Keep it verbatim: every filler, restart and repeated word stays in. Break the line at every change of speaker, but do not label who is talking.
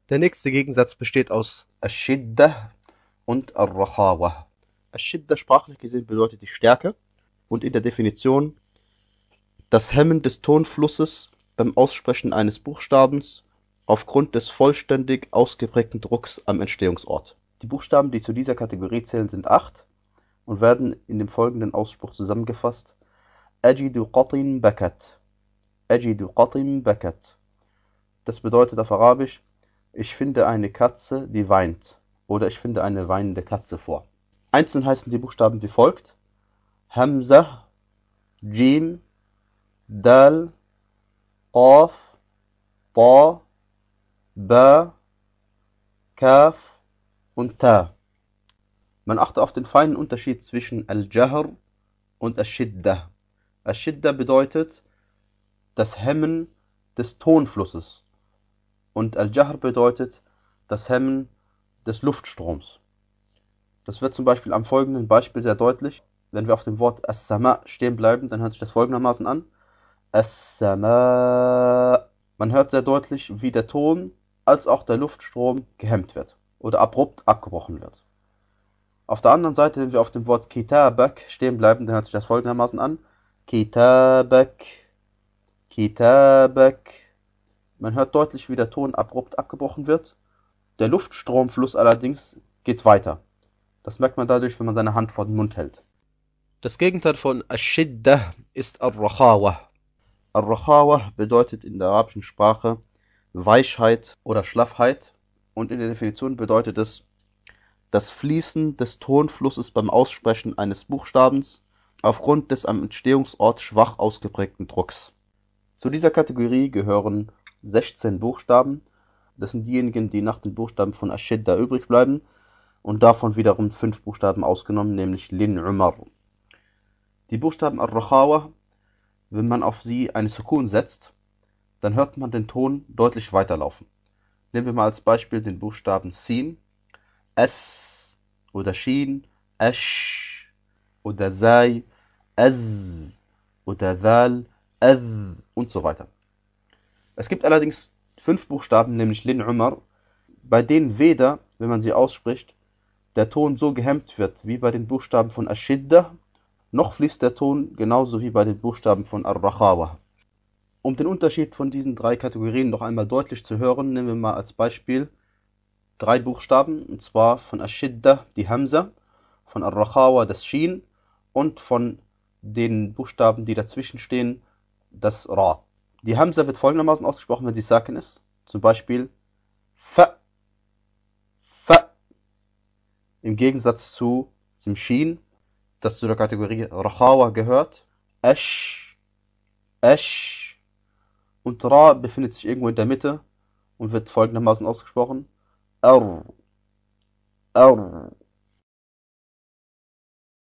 Der nächste Gegensatz besteht aus Ash-Shiddah und Ar-Rakhawah. Ash-Shiddah sprachlich gesehen bedeutet die Stärke und in der Definition das Hemmen des Tonflusses beim Aussprechen eines Buchstabens aufgrund des vollständig ausgeprägten Drucks am Entstehungsort. Die Buchstaben, die zu dieser Kategorie zählen, sind acht und werden in dem folgenden Ausspruch zusammengefasst: Ajidu qatin bakat. Ajidu qatin bakat. Das bedeutet auf Arabisch: Ich finde eine Katze, die weint, oder ich finde eine weinende Katze vor. Einzeln heißen die Buchstaben wie folgt: Hamza, Jim, Dal, Qaf, Ta, Ba, Kaf und Ta. Man achte auf den feinen Unterschied zwischen Al-Jahr und Ash-Shiddah. Ash-Shiddah bedeutet das Hemmen des Tonflusses und Al-Jahr bedeutet das Hemmen des Luftstroms. Das wird zum Beispiel am folgenden Beispiel sehr deutlich. Wenn wir auf dem Wort As-Sama stehen bleiben, dann hört sich das folgendermaßen an: As-Sama. Man hört sehr deutlich, wie der Ton als auch der Luftstrom gehemmt wird oder abrupt abgebrochen wird. Auf der anderen Seite, wenn wir auf dem Wort Kitabak stehen bleiben, dann hört sich das folgendermaßen an: Kitabak, Kitabak. Man hört deutlich, wie der Ton abrupt abgebrochen wird. Der Luftstromfluss allerdings geht weiter. Das merkt man dadurch, wenn man seine Hand vor den Mund hält. Das Gegenteil von Ash-Shiddah ist Ar-Rakhawah. Ar-Rakhawah bedeutet in der arabischen Sprache Weichheit oder Schlaffheit und in der Definition bedeutet es das Fließen des Tonflusses beim Aussprechen eines Buchstabens aufgrund des am Entstehungsort schwach ausgeprägten Drucks. Zu dieser Kategorie gehören sechzehn Buchstaben. Das sind diejenigen, die nach den Buchstaben von Ash-Shiddah übrig bleiben und davon wiederum fünf Buchstaben ausgenommen, nämlich Lin Umar. Die Buchstaben Ar-Rakhawah, wenn man auf sie eine Sukun setzt, dann hört man den Ton deutlich weiterlaufen. Nehmen wir mal als Beispiel den Buchstaben Sin, S oder Shin, Ash oder Zai, Az oder Dhal, Az und so weiter. Es gibt allerdings fünf Buchstaben, nämlich Lin Umar, bei denen weder, wenn man sie ausspricht, der Ton so gehemmt wird wie bei den Buchstaben von Ash-Shiddah, noch fließt der Ton genauso wie bei den Buchstaben von Ar-Rakhawah. Um den Unterschied von diesen drei Kategorien noch einmal deutlich zu hören, nehmen wir mal als Beispiel drei Buchstaben, und zwar von Ash-Shiddah die Hamza, von Ar-Rakhawah das Shin und von den Buchstaben, die dazwischen stehen, das Ra. Die Hamza wird folgendermaßen ausgesprochen, wenn sie Sakin ist. Zum Beispiel Fa, Fa. Im Gegensatz zu dem Shin, das zu der Kategorie Rakhawah gehört, Ash, Ash. Und Ra befindet sich irgendwo in der Mitte und wird folgendermaßen ausgesprochen: Ar, Ar.